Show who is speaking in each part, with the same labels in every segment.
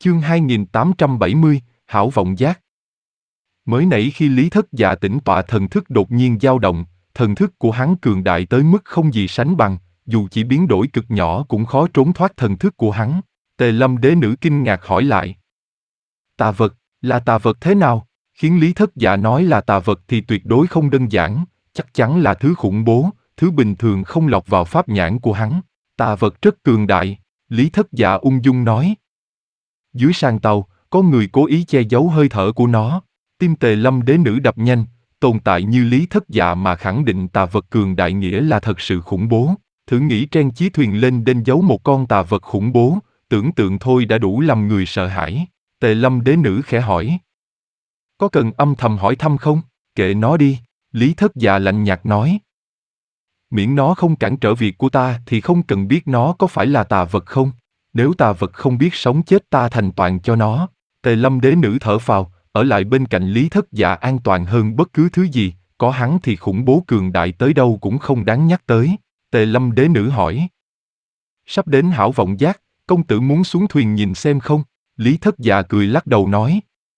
Speaker 1: Chương 2870, Hảo vọng giác. Mới nãy khi Lý Thất Dạ tĩnh tọa thần thức đột nhiên dao động, thần thức của hắn cường đại tới mức không gì sánh bằng, dù chỉ biến đổi cực nhỏ cũng khó trốn thoát thần thức của hắn. Tề Lâm đế nữ kinh ngạc hỏi lại. Tà vật, là tà vật thế nào? Khiến Lý Thất Dạ nói là tà vật thì tuyệt đối không đơn giản, chắc chắn là thứ khủng bố, thứ bình thường không lọt vào pháp nhãn của hắn. Tà vật rất cường đại, Lý Thất Dạ ung dung nói. Dưới sàn tàu, có người cố ý che giấu hơi thở của nó. Tim Tề Lâm đế nữ đập nhanh, tồn tại như Lý Thất Dạ mà khẳng định tà vật cường đại nghĩa là thật sự khủng bố. Thử nghĩ trên chí thuyền lên đên giấu một con tà vật khủng bố, tưởng tượng thôi đã đủ làm người sợ hãi. Tề Lâm đế nữ khẽ hỏi. Có cần âm thầm hỏi thăm không? Kệ nó đi, Lý Thất Dạ lạnh nhạt nói. Miễn nó không cản trở việc của ta thì không cần biết nó có phải là tà vật không. Nếu tà vật không biết sống chết ta thành toàn cho nó. Tề Lâm đế nữ thở phào, ở lại bên cạnh Lý Thất Dạ an toàn hơn bất cứ thứ gì, có hắn thì khủng bố cường đại tới đâu cũng không đáng nhắc tới. Tề Lâm đế nữ hỏi. Sắp đến Hảo vọng giác, công tử muốn xuống thuyền nhìn xem không? Lý Thất Dạ cười lắc đầu nói.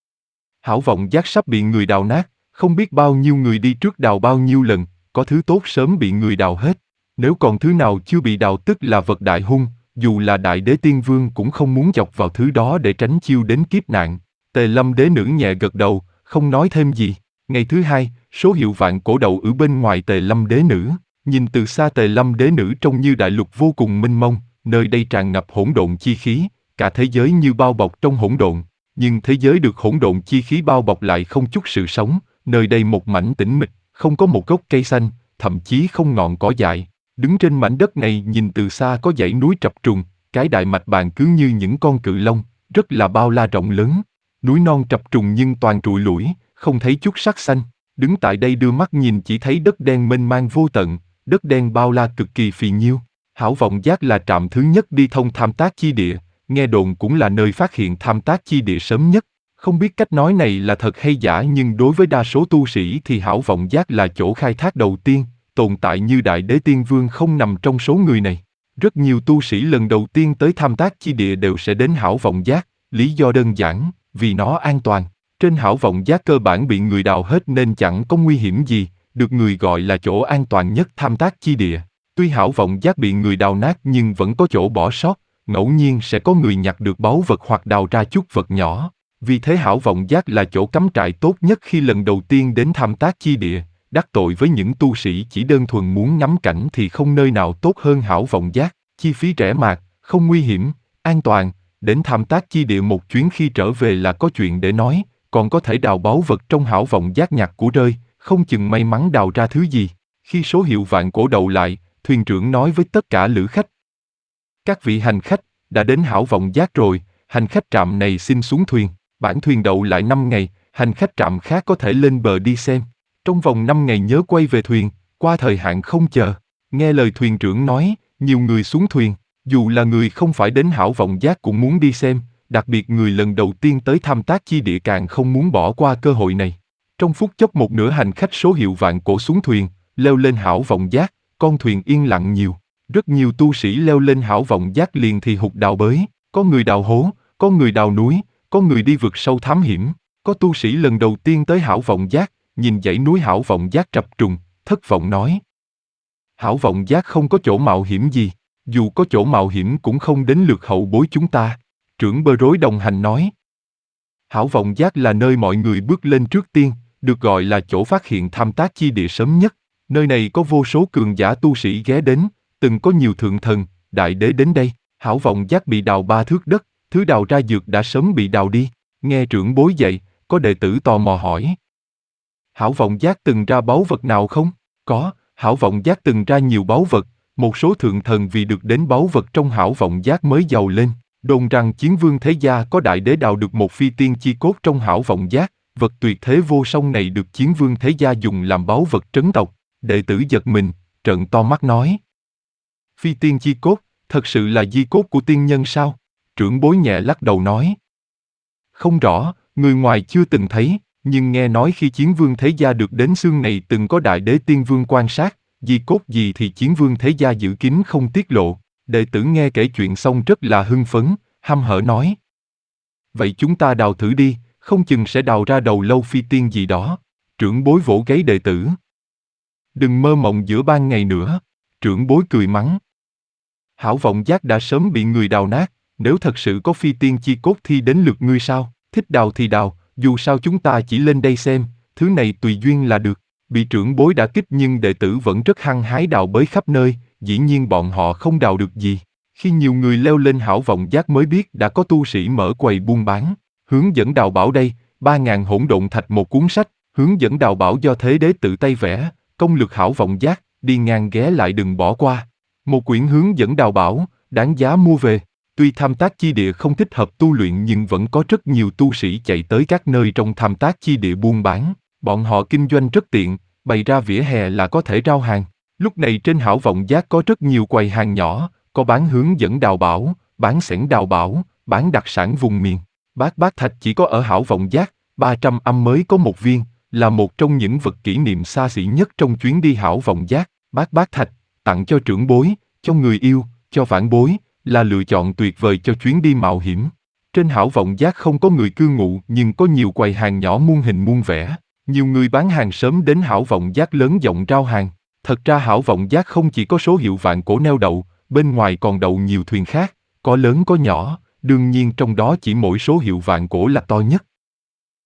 Speaker 1: Hảo vọng giác sắp bị người đào nát, không biết bao nhiêu người đi trước đào bao nhiêu lần, có thứ tốt sớm bị người đào hết. Nếu còn thứ nào chưa bị đào tức là vật đại hung, dù là đại đế tiên vương cũng không muốn dọc vào thứ đó để tránh chiêu đến kiếp nạn. Tề Lâm đế nữ nhẹ gật đầu, không nói thêm gì. Ngày thứ hai, số hiệu vạn cổ đậu ở bên ngoài Tề Lâm đế nữ. Nhìn từ xa Tề Lâm đế nữ trông như đại lục vô cùng mênh mông, nơi đây tràn ngập hỗn độn chi khí, cả thế giới như bao bọc trong hỗn độn. Nhưng thế giới được hỗn độn chi khí bao bọc lại không chút sự sống, nơi đây một mảnh tĩnh mịch, không có một gốc cây xanh, thậm chí không ngọn cỏ dại. Đứng trên mảnh đất này nhìn từ xa có dãy núi trập trùng, cái đại mạch bàn cứ như những con cự long, rất là bao la rộng lớn. Núi non trập trùng nhưng toàn trụi lủi, không thấy chút sắc xanh. Đứng tại đây đưa mắt nhìn chỉ thấy đất đen mênh mang vô tận, đất đen bao la cực kỳ phì nhiêu. Hảo vọng giác là trạm thứ nhất đi thông tham tác chi địa, nghe đồn cũng là nơi phát hiện tham tác chi địa sớm nhất. Không biết cách nói này là thật hay giả nhưng đối với đa số tu sĩ thì Hảo vọng giác là chỗ khai thác đầu tiên, tồn tại như đại đế tiên vương không nằm trong số người này. Rất nhiều tu sĩ lần đầu tiên tới tham tác chi địa đều sẽ đến Hảo vọng giác, lý do đơn giản, vì nó an toàn. Trên Hảo vọng giác cơ bản bị người đào hết nên chẳng có nguy hiểm gì, được người gọi là chỗ an toàn nhất tham tác chi địa. Tuy Hảo vọng giác bị người đào nát nhưng vẫn có chỗ bỏ sót, ngẫu nhiên sẽ có người nhặt được báu vật hoặc đào ra chút vật nhỏ. Vì thế Hảo vọng giác là chỗ cắm trại tốt nhất khi lần đầu tiên đến tham tác chi địa. Đắc tội với những tu sĩ chỉ đơn thuần muốn ngắm cảnh thì không nơi nào tốt hơn Hảo vọng giác. Chi phí rẻ mạt, không nguy hiểm, an toàn. Đến tham tác chi địa một chuyến khi trở về là có chuyện để nói, còn có thể đào báu vật trong Hảo vọng giác nhặt của rơi, không chừng may mắn đào ra thứ gì. Khi số hiệu vạn cổ đậu lại, thuyền trưởng nói với tất cả lữ khách. Các vị hành khách, đã đến Hảo vọng giác rồi, hành khách trạm này xin xuống thuyền. Bản thuyền đậu lại 5 ngày, hành khách trạm khác có thể lên bờ đi xem. Trong vòng 5 ngày nhớ quay về thuyền, qua thời hạn không chờ. Nghe lời thuyền trưởng nói, nhiều người xuống thuyền, dù là người không phải đến Hảo vọng giác cũng muốn đi xem, đặc biệt người lần đầu tiên tới tham tác chi địa càng không muốn bỏ qua cơ hội này. Trong phút chốc một nửa hành khách số hiệu vạn cổ xuống thuyền, leo lên Hảo vọng giác, con thuyền yên lặng nhiều. Rất nhiều tu sĩ leo lên Hảo vọng giác liền thì hụt đào bới, có người đào hố, có người đào núi, có người đi vượt sâu thám hiểm, có tu sĩ lần đầu tiên tới Hảo vọng giác, nhìn dãy núi Hảo vọng giác trập trùng, thất vọng nói. Hảo vọng giác không có chỗ mạo hiểm gì, dù có chỗ mạo hiểm cũng không đến lượt hậu bối chúng ta. Trưởng bơ rối đồng hành nói. Hảo vọng giác là nơi mọi người bước lên trước tiên, được gọi là chỗ phát hiện tham tác chi địa sớm nhất. Nơi này có vô số cường giả tu sĩ ghé đến, từng có nhiều thượng thần, đại đế đến đây. Hảo vọng giác bị đào 3 thước đất, thứ đào ra dược đã sớm bị đào đi. Nghe trưởng bối dạy, có đệ tử tò mò hỏi. Hảo vọng giác từng ra báu vật nào không? Có, Hảo vọng giác từng ra nhiều báu vật, một số thượng thần vì được đến báu vật trong Hảo vọng giác mới giàu lên. Đồn rằng Chiến Vương Thế Gia có đại đế đào được một phi tiên chi cốt trong Hảo vọng giác, vật tuyệt thế vô song này được Chiến Vương Thế Gia dùng làm báu vật trấn tộc. Đệ tử giật mình, trợn to mắt nói. Phi tiên chi cốt, thật sự là di cốt của tiên nhân sao? Trưởng bối nhẹ lắc đầu nói. Không rõ, người ngoài chưa từng thấy, nhưng nghe nói khi Chiến Vương Thế Gia được đến xương này từng có đại đế tiên vương quan sát, di cốt gì thì Chiến Vương Thế Gia giữ kín không tiết lộ. Đệ tử nghe kể chuyện xong rất là hưng phấn, hăm hở nói. Vậy chúng ta đào thử đi, không chừng sẽ đào ra đầu lâu phi tiên gì đó. Trưởng bối vỗ gáy đệ tử. Đừng mơ mộng giữa ban ngày nữa. Trưởng bối cười mắng. Hảo vọng giác đã sớm bị người đào nát, nếu thật sự có phi tiên chi cốt thì đến lượt ngươi sao? Thích đào thì đào, dù sao chúng ta chỉ lên đây xem, thứ này tùy duyên là được. Bị trưởng bối đả kích nhưng đệ tử vẫn rất hăng hái đào bới khắp nơi, dĩ nhiên bọn họ không đào được gì. Khi nhiều người leo lên hảo vọng giác mới biết đã có tu sĩ mở quầy buôn bán. Hướng dẫn đào bảo đây, 3.000 hỗn độn thạch một cuốn sách, hướng dẫn đào bảo do thế đế tự tay vẽ, công lược hảo vọng giác, đi ngang ghé lại đừng bỏ qua. Một quyển hướng dẫn đào bảo, đáng giá mua về. Tuy tham tác chi địa không thích hợp tu luyện nhưng vẫn có rất nhiều tu sĩ chạy tới các nơi trong tham tác chi địa buôn bán. Bọn họ kinh doanh rất tiện, bày ra vỉa hè là có thể rao hàng. Lúc này trên hảo vọng giác có rất nhiều quầy hàng nhỏ, có bán hướng dẫn đào bảo, bán xẻng đào bảo, bán đặc sản vùng miền. Bát thạch chỉ có ở hảo vọng giác, 300 âm mới có một viên, là một trong những vật kỷ niệm xa xỉ nhất trong chuyến đi hảo vọng giác. Bát thạch, tặng cho trưởng bối, cho người yêu, cho vãn bối, là lựa chọn tuyệt vời cho chuyến đi mạo hiểm. Trên hảo vọng giác không có người cư ngụ nhưng có nhiều quầy hàng nhỏ muôn hình muôn vẻ. Nhiều người bán hàng sớm đến hảo vọng giác lớn giọng rao hàng. Thật ra hảo vọng giác không chỉ có số hiệu vạn cổ neo đậu, bên ngoài còn đậu nhiều thuyền khác, có lớn có nhỏ, đương nhiên trong đó chỉ mỗi số hiệu vạn cổ là to nhất.